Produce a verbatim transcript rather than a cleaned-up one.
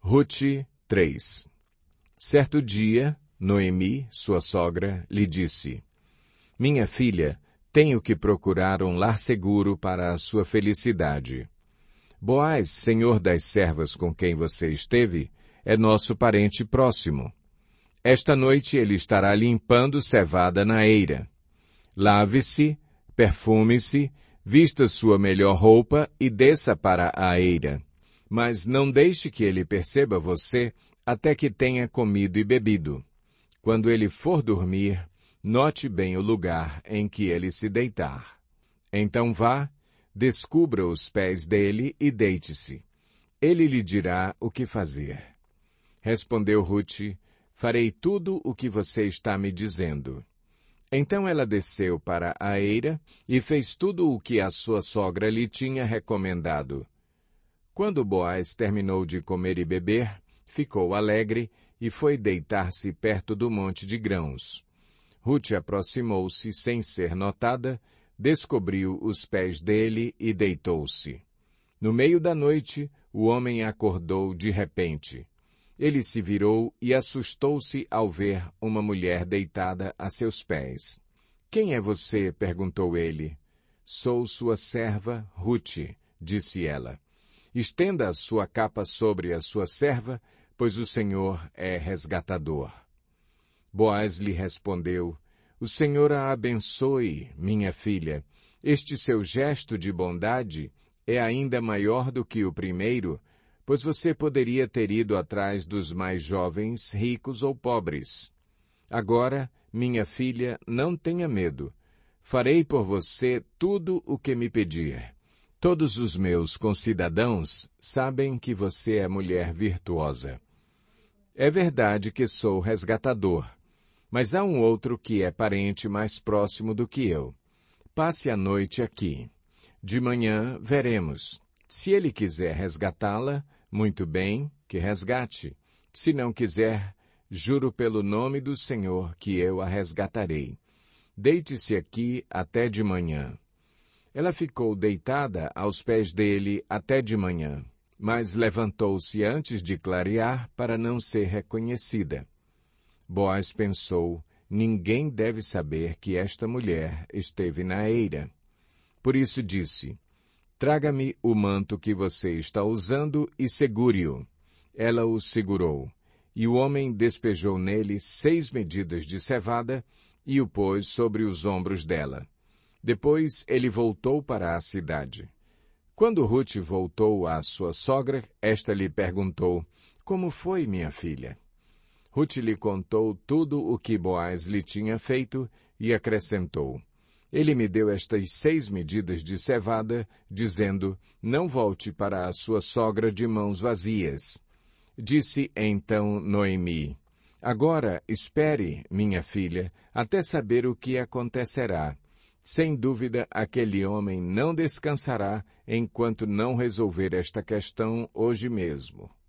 Rute três. Certo dia, Noemi, sua sogra, lhe disse: Minha filha, tenho que procurar um lar seguro para a sua felicidade. Boaz, senhor das servas com quem você esteve, é nosso parente próximo. Esta noite ele estará limpando cevada na eira. Lave-se, perfume-se, vista sua melhor roupa e desça para a eira. Mas não deixe que ele perceba você até que tenha comido e bebido. Quando ele for dormir, note bem o lugar em que ele se deitar. Então vá, descubra os pés dele e deite-se. Ele lhe dirá o que fazer. Respondeu Rute: Farei tudo o que você está me dizendo. Então ela desceu para a eira e fez tudo o que a sua sogra lhe tinha recomendado. Quando Boaz terminou de comer e beber, ficou alegre e foi deitar-se perto do monte de grãos. Rute aproximou-se sem ser notada, descobriu os pés dele e deitou-se. No meio da noite, o homem acordou de repente. Ele se virou e assustou-se ao ver uma mulher deitada a seus pés. Quem é você? Perguntou ele. Sou sua serva, Rute, disse ela. Estenda a sua capa sobre a sua serva, pois o Senhor é resgatador. Boaz lhe respondeu: O Senhor a abençoe, minha filha. Este seu gesto de bondade é ainda maior do que o primeiro, pois você poderia ter ido atrás dos mais jovens, ricos ou pobres. Agora, minha filha, não tenha medo. Farei por você tudo o que me pedir. Todos os meus concidadãos sabem que você é mulher virtuosa. É verdade que sou resgatador, mas há um outro que é parente mais próximo do que eu. Passe a noite aqui. De manhã veremos. Se ele quiser resgatá-la, muito bem, que resgate. Se não quiser, juro pelo nome do Senhor que eu a resgatarei. Deite-se aqui até de manhã. Ela ficou deitada aos pés dele até de manhã, mas levantou-se antes de clarear para não ser reconhecida. Boaz pensou: ninguém deve saber que esta mulher esteve na eira. Por isso disse: Traga-me o manto que você está usando e segure-o. Ela o segurou, e o homem despejou nele seis medidas de cevada e o pôs sobre os ombros dela. Depois ele voltou para a cidade. Quando Rute voltou à sua sogra, esta lhe perguntou: Como foi, minha filha? Rute lhe contou tudo o que Boaz lhe tinha feito e acrescentou: Ele me deu estas seis medidas de cevada, dizendo: Não volte para a sua sogra de mãos vazias. Disse então Noemi: Agora espere, minha filha, até saber o que acontecerá. Sem dúvida, aquele homem não descansará enquanto não resolver esta questão hoje mesmo.